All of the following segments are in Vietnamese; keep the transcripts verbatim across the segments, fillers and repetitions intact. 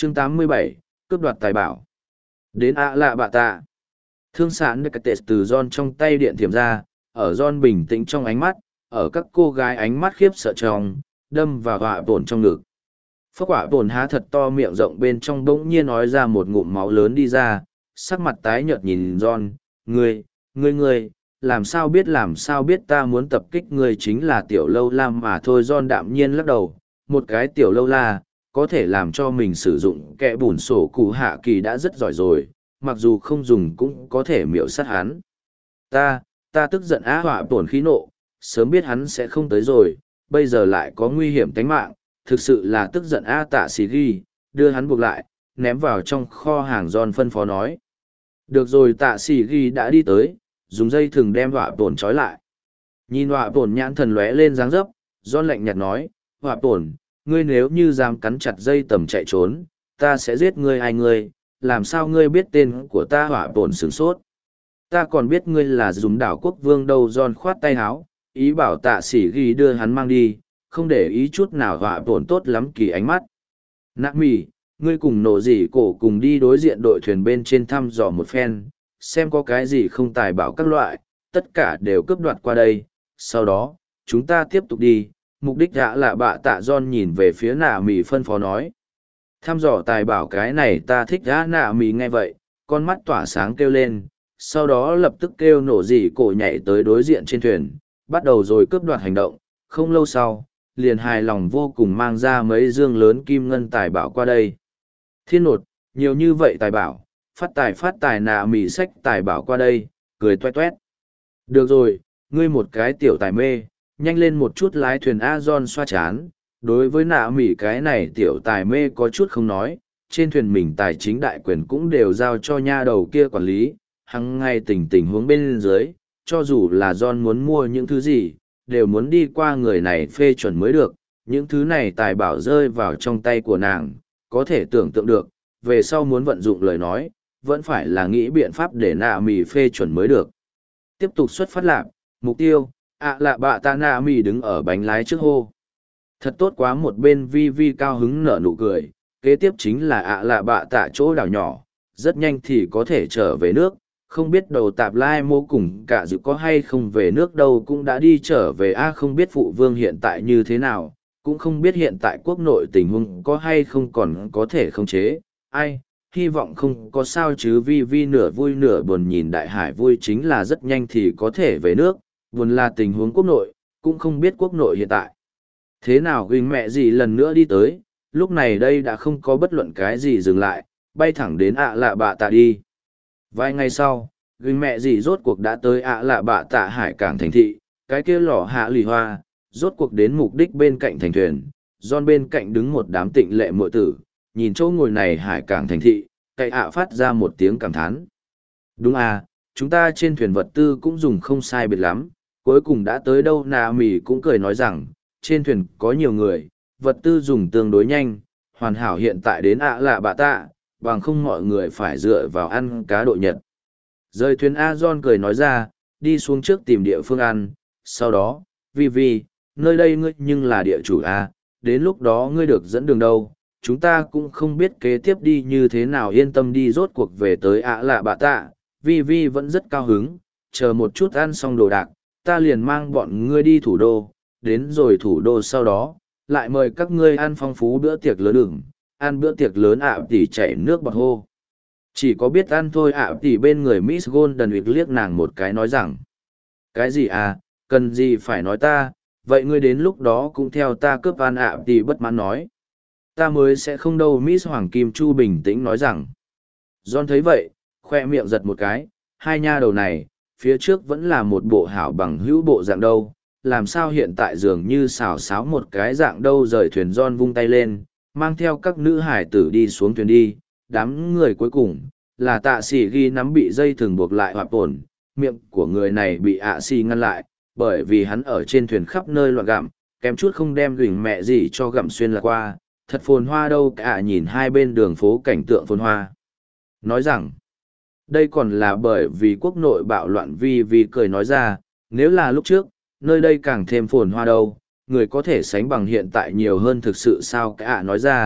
chương tám mươi bảy, cướp đoạt tài bảo. Đến ạ lạ bạ tạ. Thương sản được tệ từ John trong tay điện thiểm ra, ở John bình tĩnh trong ánh mắt, ở các cô gái ánh mắt khiếp sợ trong, đâm vào họa bổn trong ngực. Phốc họa bổn há thật to miệng rộng bên trong bỗng nhiên nói ra một ngụm máu lớn đi ra, sắc mặt tái nhợt nhìn John, ngươi, ngươi ngươi, làm sao biết làm sao biết ta muốn tập kích ngươi chính là tiểu lâu la mà thôi. John đạm nhiên lắc đầu, một cái tiểu lâu la, có thể làm cho mình sử dụng kẽ bùn sổ cụ hạ kỳ đã rất giỏi rồi, mặc dù không dùng cũng có thể miểu sát hắn. Ta, ta tức giận á họa bổn khí nộ, sớm biết hắn sẽ không tới rồi, bây giờ lại có nguy hiểm tính mạng, thực sự là tức giận a. Tạ Sĩ Ghi, đưa hắn buộc lại, ném vào trong kho hàng. John phân phó nói. Được rồi. Tạ Sĩ Ghi đã đi tới, dùng dây thừng đem họa bổn trói lại. Nhìn họa bổn nhãn thần lóe lên dáng dấp, John lạnh nhạt nói, họa bổn, ngươi nếu như dám cắn chặt dây tầm chạy trốn, ta sẽ giết ngươi hai ngươi, làm sao ngươi biết tên của ta? Họa bổn sửng sốt. Ta còn biết ngươi là dùng đảo quốc vương đâu. John khoát tay háo, ý bảo Tạ Sĩ Ghi đưa hắn mang đi, không để ý chút nào họa bổn tốt lắm kỳ ánh mắt. Nạ mì, ngươi cùng nổ dỉ cổ cùng đi đối diện đội thuyền bên trên thăm dò một phen, xem có cái gì không tài bảo các loại, tất cả đều cướp đoạt qua đây, sau đó, chúng ta tiếp tục đi. Mục đích đã là bạ tạ. John nhìn về phía nạ mì phân phó nói. Thăm dò tài bảo cái này ta thích. Đã nạ mì nghe vậy, con mắt tỏa sáng kêu lên, sau đó lập tức kêu nổ dỉ cổ nhảy tới đối diện trên thuyền, bắt đầu rồi cướp đoạt hành động. Không lâu sau, liền hài lòng vô cùng mang ra mấy dương lớn kim ngân tài bảo qua đây. Thiên nột, nhiều như vậy tài bảo, phát tài phát tài. Nạ mì xách tài bảo qua đây, cười toét toét. Được rồi, ngươi một cái tiểu tài mê, nhanh lên một chút lái thuyền. A. John xoa chán, đối với nạ mỉ cái này tiểu tài mê có chút không nói, trên thuyền mình tài chính đại quyền cũng đều giao cho nha đầu kia quản lý, hằng ngày tình tình huống bên dưới, cho dù là John muốn mua những thứ gì, đều muốn đi qua người này phê chuẩn mới được. Những thứ này tài bảo rơi vào trong tay của nàng, có thể tưởng tượng được, về sau muốn vận dụng lời nói, vẫn phải là nghĩ biện pháp để nạ mỉ phê chuẩn mới được. Tiếp tục xuất phát lạc, mục tiêu, ạ lạ bạ tạ. Nạ mỉ đứng ở bánh lái trước hô. Thật tốt quá. Một bên vi vi cao hứng nở nụ cười, kế tiếp chính là ạ lạ bạ tạ chỗ đảo nhỏ, rất nhanh thì có thể trở về nước. Không biết đầu tạp lai mô cùng cả dự có hay không về nước đâu, cũng đã đi trở về. A. Không biết phụ vương hiện tại như thế nào, cũng không biết hiện tại quốc nội tình huống có hay không còn có thể khống chế. Ai, hy vọng không có sao chứ. Vi vi nửa vui nửa buồn nhìn đại hải, vui chính là rất nhanh thì có thể về nước, buồn là tình huống quốc nội, cũng không biết quốc nội hiện tại thế nào. Ghình mẹ gì lần nữa đi tới, lúc này đây đã không có bất luận cái gì dừng lại, bay thẳng đến ạ lạ bạ tạ đi. Vài ngày sau, ghình mẹ gì rốt cuộc đã tới ạ lạ bạ tạ hải cảng thành thị, cái kia lò hạ lì hoa, rốt cuộc đến mục đích bên cạnh thành thuyền. John bên cạnh đứng một đám tịnh lệ muội tử, nhìn chỗ ngồi này hải cảng thành thị, cậy ạ phát ra một tiếng cảm thán. Đúng à, chúng ta trên thuyền vật tư cũng dùng không sai biệt lắm, cuối cùng đã tới đâu. Nà mì cũng cười nói rằng, trên thuyền có nhiều người, vật tư dùng tương đối nhanh, hoàn hảo hiện tại đến ạ lạ bạ tạ, bằng không mọi người phải dựa vào ăn cá độ nhật. Rời thuyền A. John cười nói ra, đi xuống trước tìm địa phương ăn, sau đó, vi vi, nơi đây ngươi nhưng là địa chủ A, đến lúc đó ngươi được dẫn đường đâu, chúng ta cũng không biết kế tiếp đi như thế nào. Yên tâm đi. Rốt cuộc về tới ạ lạ bạ tạ, vi vi vẫn rất cao hứng, chờ một chút ăn xong đồ đạc, ta liền mang bọn ngươi đi thủ đô, đến rồi thủ đô sau đó, lại mời các ngươi ăn phong phú bữa tiệc lớn. Đừng ăn bữa tiệc lớn ạ tỷ chảy nước bọt hô. Chỉ có biết ăn thôi. ạ tỷ bên người Miss Golden Week liếc nàng một cái nói rằng, cái gì à, cần gì phải nói ta, vậy ngươi đến lúc đó cũng theo ta cướp ăn. ạ tỷ bất mãn nói, ta mới sẽ không đâu. Miss Hoàng Kim Chu bình tĩnh nói rằng. John thấy vậy, khoe miệng giật một cái, hai nha đầu này, phía trước vẫn là một bộ hảo bằng hữu bộ dạng đâu, làm sao hiện tại dường như xào xáo một cái dạng đâu. Rời thuyền, John vung tay lên, mang theo các nữ hải tử đi xuống thuyền đi. Đám người cuối cùng, là Tạ Sĩ Ghi nắm bị dây thừng buộc lại hoặc ổn, miệng của người này bị ạ xì ngăn lại, bởi vì hắn ở trên thuyền khắp nơi loạn gặm, kém chút không đem gửi mẹ gì cho gặm xuyên là qua, thật phồn hoa đâu cả. Nhìn hai bên đường phố cảnh tượng phồn hoa, nói rằng, đây còn là bởi vì quốc nội bạo loạn. Vi Vi cười nói ra, nếu là lúc trước, nơi đây càng thêm phồn hoa đâu, người có thể sánh bằng hiện tại nhiều hơn thực sự sao. Cả nói ra,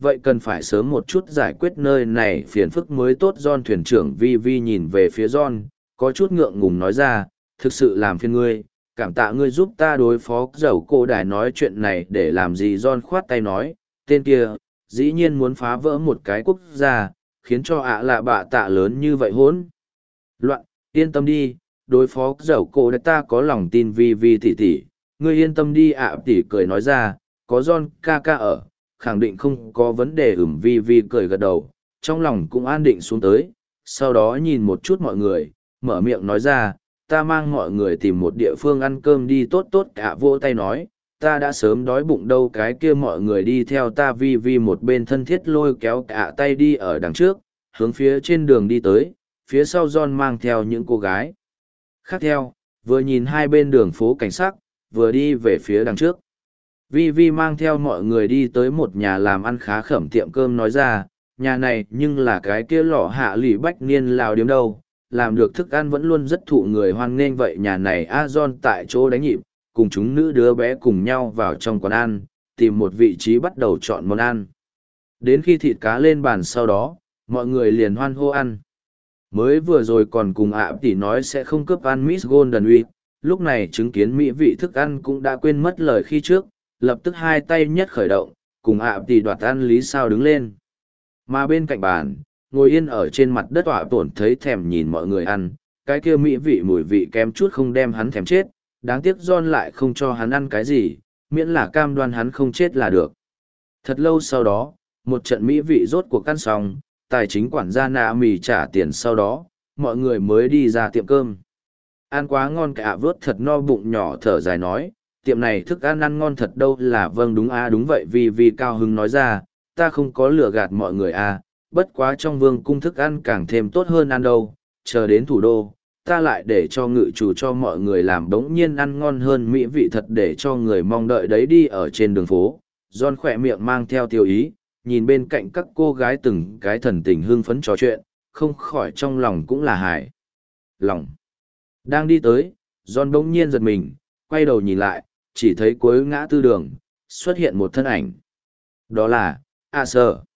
vậy cần phải sớm một chút giải quyết nơi này phiền phức mới tốt. John thuyền trưởng Vi Vi nhìn về phía John, có chút ngượng ngùng nói ra, thực sự làm phiền ngươi, cảm tạ ngươi giúp ta đối phó dầu cô đài nói chuyện này để làm gì. John khoát tay nói, tên kia, dĩ nhiên muốn phá vỡ một cái quốc gia, khiến cho ạ lạ bạ tạ lớn như vậy hỗn loạn. Yên tâm đi, đối phó dầu cô đài ta có lòng tin Vi Vi tỷ tỷ, ngươi yên tâm đi ạ. Tỷ cười nói ra, có John ca ca ở, khẳng định không có vấn đề. Ừm. Vi Vi cười gật đầu, trong lòng cũng an định xuống tới, sau đó nhìn một chút mọi người, mở miệng nói ra, ta mang mọi người tìm một địa phương ăn cơm đi. Tốt tốt. Cả vỗ tay nói, ta đã sớm đói bụng đâu. Cái kia mọi người đi theo ta. Vi Vi một bên thân thiết lôi kéo cả tay đi ở đằng trước, hướng phía trên đường đi tới, phía sau John mang theo những cô gái khác theo, vừa nhìn hai bên đường phố cảnh sắc, vừa đi về phía đằng trước. Vi Vi mang theo mọi người đi tới một nhà làm ăn khá khẩm tiệm cơm nói ra, nhà này nhưng là cái kia lọ hạ lì bách niên lào điếm đâu, làm được thức ăn vẫn luôn rất thụ người hoan nghênh. Vậy nhà này A John tại chỗ đánh nhịp, cùng chúng nữ đứa bé cùng nhau vào trong quán ăn, tìm một vị trí bắt đầu chọn món ăn. Đến khi thịt cá lên bàn sau đó, mọi người liền hoan hô ăn. Mới vừa rồi còn cùng ạ tỷ nói sẽ không cướp ăn Miss Golden Week, lúc này chứng kiến mỹ vị thức ăn cũng đã quên mất lời khi trước, lập tức hai tay nhất khởi động, cùng ạ tỷ đoạt ăn lý sao đứng lên. Mà bên cạnh bàn, ngồi yên ở trên mặt đất tỏa tổn thấy thèm nhìn mọi người ăn, cái kia mỹ vị mùi vị kém chút không đem hắn thèm chết, đáng tiếc John lại không cho hắn ăn cái gì, miễn là cam đoan hắn không chết là được. Thật lâu sau đó, một trận mỹ vị rốt cuộc ăn xong, tài chính quản gia nạ mì trả tiền sau đó, mọi người mới đi ra tiệm cơm. Ăn quá ngon, cả vớt thật no bụng nhỏ thở dài nói, tiệm này thức ăn ăn ngon thật đâu. Là vâng đúng a đúng vậy. Vì vì cao hứng nói ra, ta không có lừa gạt mọi người a, bất quá trong vương cung thức ăn càng thêm tốt hơn ăn đâu, chờ đến thủ đô, ta lại để cho ngự chủ cho mọi người làm đống nhiên ăn ngon hơn mỹ vị thật để cho người mong đợi đấy. Đi ở trên đường phố, John khỏe miệng mang theo tiêu ý, nhìn bên cạnh các cô gái từng cái thần tình hưng phấn trò chuyện, không khỏi trong lòng cũng là hài lòng. Đang đi tới, John đống nhiên giật mình, quay đầu nhìn lại, chỉ thấy cuối ngã tư đường, xuất hiện một thân ảnh. Đó là, A Sở.